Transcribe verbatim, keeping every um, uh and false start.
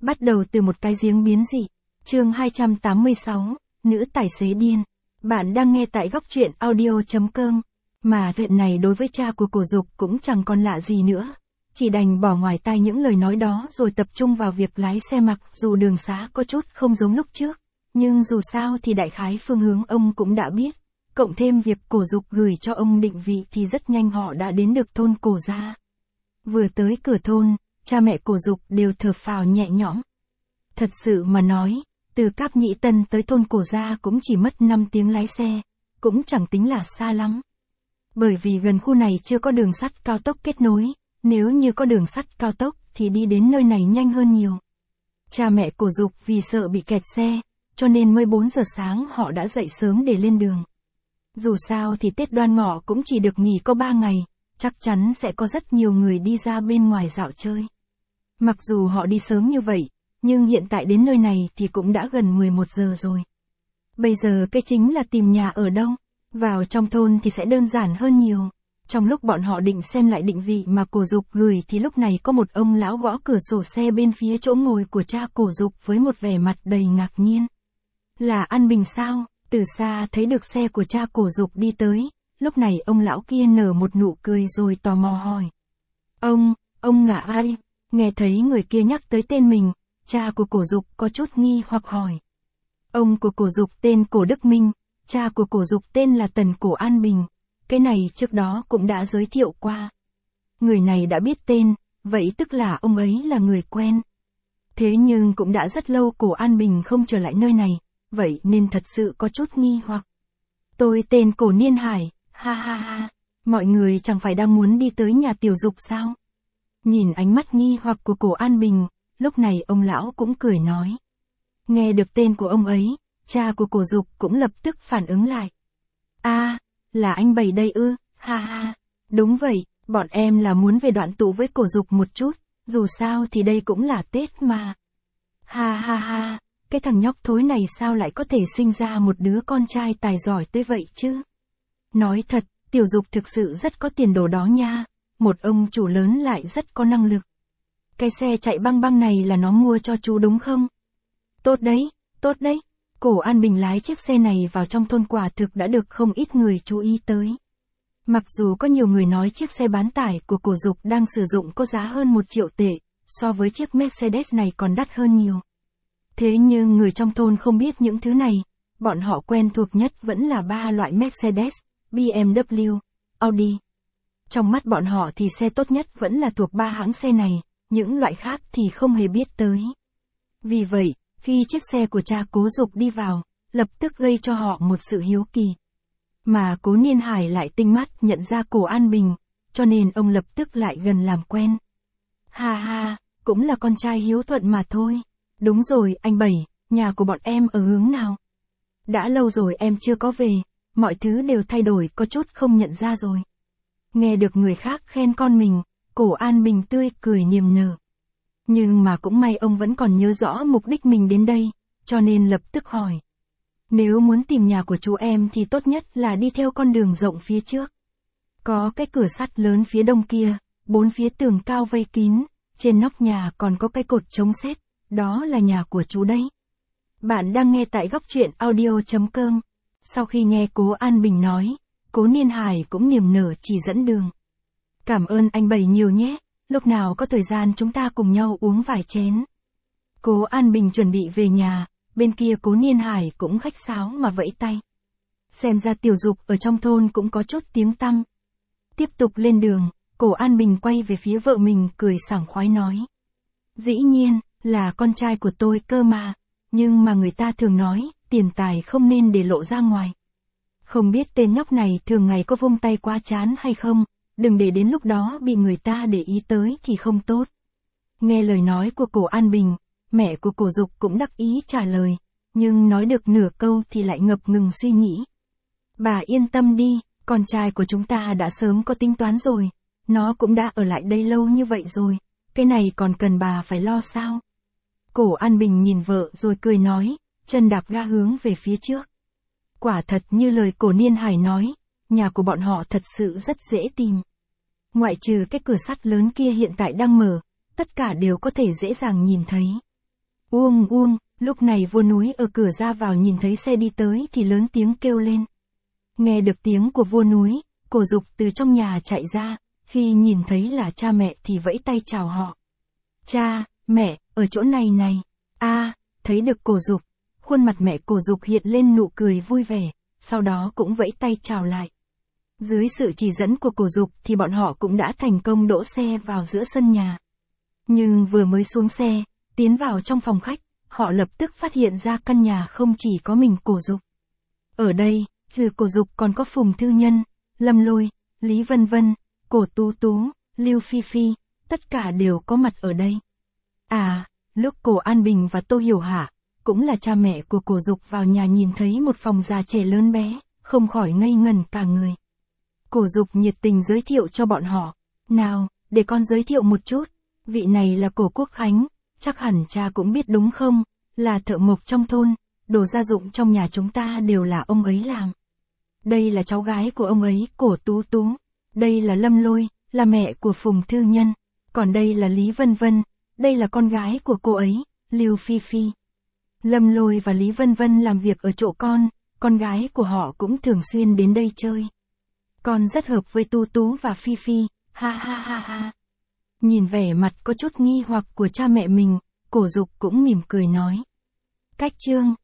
Bắt đầu từ một cái giếng biến dị. Chương hai trăm tám mươi sáu, nữ tài xế điên. Bạn đang nghe tại góc truyện audio chấm com. Mà chuyện này đối với cha của Cổ Dục cũng chẳng còn lạ gì nữa. Chỉ đành bỏ ngoài tai những lời nói đó rồi tập trung vào việc lái xe, mặc dù đường xá có chút không giống lúc trước. Nhưng dù sao thì đại khái phương hướng ông cũng đã biết. Cộng thêm việc Cổ Dục gửi cho ông định vị thì rất nhanh họ đã đến được thôn Cổ Gia. Vừa tới cửa thôn, cha mẹ Cổ Dục đều thở phào nhẹ nhõm. Thật sự mà nói, từ Cáp Nhĩ Tân tới thôn Cổ Gia cũng chỉ mất năm tiếng lái xe, cũng chẳng tính là xa lắm. Bởi vì gần khu này chưa có đường sắt cao tốc kết nối, nếu như có đường sắt cao tốc thì đi đến nơi này nhanh hơn nhiều. Cha mẹ Cổ Dục vì sợ bị kẹt xe, cho nên mười bốn giờ sáng họ đã dậy sớm để lên đường. Dù sao thì Tết Đoan Ngọ cũng chỉ được nghỉ có ba ngày, chắc chắn sẽ có rất nhiều người đi ra bên ngoài dạo chơi. Mặc dù họ đi sớm như vậy, nhưng hiện tại đến nơi này thì cũng đã gần mười một giờ rồi. Bây giờ cái chính là tìm nhà ở đâu. Vào trong thôn thì sẽ đơn giản hơn nhiều. Trong lúc bọn họ định xem lại định vị mà Cổ Dục gửi thì lúc này có một ông lão gõ cửa sổ xe bên phía chỗ ngồi của cha Cổ Dục với một vẻ mặt đầy ngạc nhiên. Là An Bình sao? Từ xa thấy được xe của cha Cổ Dục đi tới, lúc này ông lão kia nở một nụ cười rồi tò mò hỏi. Ông, ông là ai? Nghe thấy người kia nhắc tới tên mình, cha của Cổ Dục có chút nghi hoặc hỏi. Ông của Cổ Dục tên Cổ Đức Minh, cha của Cổ Dục tên là Tần Cổ An Bình, cái này trước đó cũng đã giới thiệu qua. Người này đã biết tên, vậy tức là ông ấy là người quen. Thế nhưng cũng đã rất lâu Cổ An Bình không trở lại nơi này, vậy nên thật sự có chút nghi hoặc. Tôi tên Cổ Niên Hải, ha ha ha, mọi người chẳng phải đang muốn đi tới nhà Tiểu Dục sao? Nhìn ánh mắt nghi hoặc của Cổ An Bình, lúc này ông lão cũng cười nói. Nghe được tên của ông ấy, cha của Cổ Dục cũng lập tức phản ứng lại. À, là anh Bảy đây ư, ha ha, đúng vậy, bọn em là muốn về đoạn tụ với Cổ Dục một chút, dù sao thì đây cũng là Tết mà. Ha ha ha, cái thằng nhóc thối này sao lại có thể sinh ra một đứa con trai tài giỏi tới vậy chứ? Nói thật, Tiểu Dục thực sự rất có tiền đồ đó nha, một ông chủ lớn lại rất có năng lực. Cái xe chạy băng băng này là nó mua cho chú đúng không? Tốt đấy, tốt đấy. Cổ An Bình lái chiếc xe này vào trong thôn quả thực đã được không ít người chú ý tới. Mặc dù có nhiều người nói chiếc xe bán tải của Cổ Dục đang sử dụng có giá hơn một triệu tệ, so với chiếc Mercedes này còn đắt hơn nhiều. Thế nhưng người trong thôn không biết những thứ này, bọn họ quen thuộc nhất vẫn là ba loại Mercedes, bê em vê, Audi. Trong mắt bọn họ thì xe tốt nhất vẫn là thuộc ba hãng xe này, những loại khác thì không hề biết tới. Vì vậy, khi chiếc xe của cha Cố Dục đi vào, lập tức gây cho họ một sự hiếu kỳ. Mà Cố Niên Hải lại tinh mắt nhận ra Cổ An Bình, cho nên ông lập tức lại gần làm quen. Ha ha, cũng là con trai hiếu thuận mà thôi. Đúng rồi, anh Bảy, nhà của bọn em ở hướng nào? Đã lâu rồi em chưa có về, mọi thứ đều thay đổi có chút không nhận ra rồi. Nghe được người khác khen con mình, Cổ An Bình tươi cười niềm nở. Nhưng mà cũng may ông vẫn còn nhớ rõ mục đích mình đến đây, cho nên lập tức hỏi. Nếu muốn tìm nhà của chú em thì tốt nhất là đi theo con đường rộng phía trước. Có cái cửa sắt lớn phía đông kia, bốn phía tường cao vây kín, trên nóc nhà còn có cái cột chống sét, đó là nhà của chú đấy. Bạn đang nghe tại góc truyện audio chấm com. Sau khi nghe Cố An Bình nói, Cố Niên Hải cũng niềm nở chỉ dẫn đường. Cảm ơn anh Bảy nhiều nhé. Lúc nào có thời gian chúng ta cùng nhau uống vài chén. Cố An Bình chuẩn bị về nhà, bên kia Cố Niên Hải cũng khách sáo mà vẫy tay. Xem ra Tiểu Dục ở trong thôn cũng có chút tiếng tăm. Tiếp tục lên đường, Cố An Bình quay về phía vợ mình cười sảng khoái nói. Dĩ nhiên, là con trai của tôi cơ mà, nhưng mà người ta thường nói, tiền tài không nên để lộ ra ngoài. Không biết tên nhóc này thường ngày có vung tay quá chán hay không? Đừng để đến lúc đó bị người ta để ý tới thì không tốt. Nghe lời nói của Cổ An Bình, mẹ của Cổ Dục cũng đắc ý trả lời, nhưng nói được nửa câu thì lại ngập ngừng suy nghĩ. Bà yên tâm đi, con trai của chúng ta đã sớm có tính toán rồi, nó cũng đã ở lại đây lâu như vậy rồi, cái này còn cần bà phải lo sao? Cổ An Bình nhìn vợ rồi cười nói, chân đạp ga hướng về phía trước. Quả thật như lời Cổ Niên Hải nói, nhà của bọn họ thật sự rất dễ tìm. Ngoại trừ cái cửa sắt lớn kia hiện tại đang mở, tất cả đều có thể dễ dàng nhìn thấy. Uông uông, lúc này vua núi ở cửa ra vào nhìn thấy xe đi tới thì lớn tiếng kêu lên. Nghe được tiếng của vua núi, Cổ Dục từ trong nhà chạy ra, khi nhìn thấy là cha mẹ thì vẫy tay chào họ. Cha, mẹ, ở chỗ này này. A, à, thấy được Cổ Dục, khuôn mặt mẹ Cổ Dục hiện lên nụ cười vui vẻ, sau đó cũng vẫy tay chào lại. Dưới sự chỉ dẫn của Cổ Dục thì bọn họ cũng đã thành công đỗ xe vào giữa sân nhà. Nhưng vừa mới xuống xe, tiến vào trong phòng khách, họ lập tức phát hiện ra căn nhà không chỉ có mình Cổ Dục. Ở đây, trừ Cổ Dục còn có Phùng Thư Nhân, Lâm Lôi, Lý Vân Vân, Cổ Tú Tú, Lưu Phi Phi, tất cả đều có mặt ở đây. À, lúc Cổ An Bình và Tô Hiểu Hạ, cũng là cha mẹ của Cổ Dục vào nhà nhìn thấy một phòng già trẻ lớn bé, không khỏi ngây ngẩn cả người. Cổ Dục nhiệt tình giới thiệu cho bọn họ. Nào, để con giới thiệu một chút, vị này là Cổ Quốc Khánh, chắc hẳn cha cũng biết đúng không, là thợ mộc trong thôn, đồ gia dụng trong nhà chúng ta đều là ông ấy làm. Đây là cháu gái của ông ấy, Cổ Tú Tú. Đây là Lâm Lôi, là mẹ của Phùng Thư Nhân. Còn đây là Lý Vân Vân, đây là con gái của cô ấy, Lưu Phi Phi. Lâm Lôi và Lý Vân Vân làm việc ở chỗ con, con gái của họ cũng thường xuyên đến đây chơi. Con rất hợp với Tú Tú và Phi Phi, ha ha ha ha. Nhìn vẻ mặt có chút nghi hoặc của cha mẹ mình, Cổ Dục cũng mỉm cười nói. Cách Trương,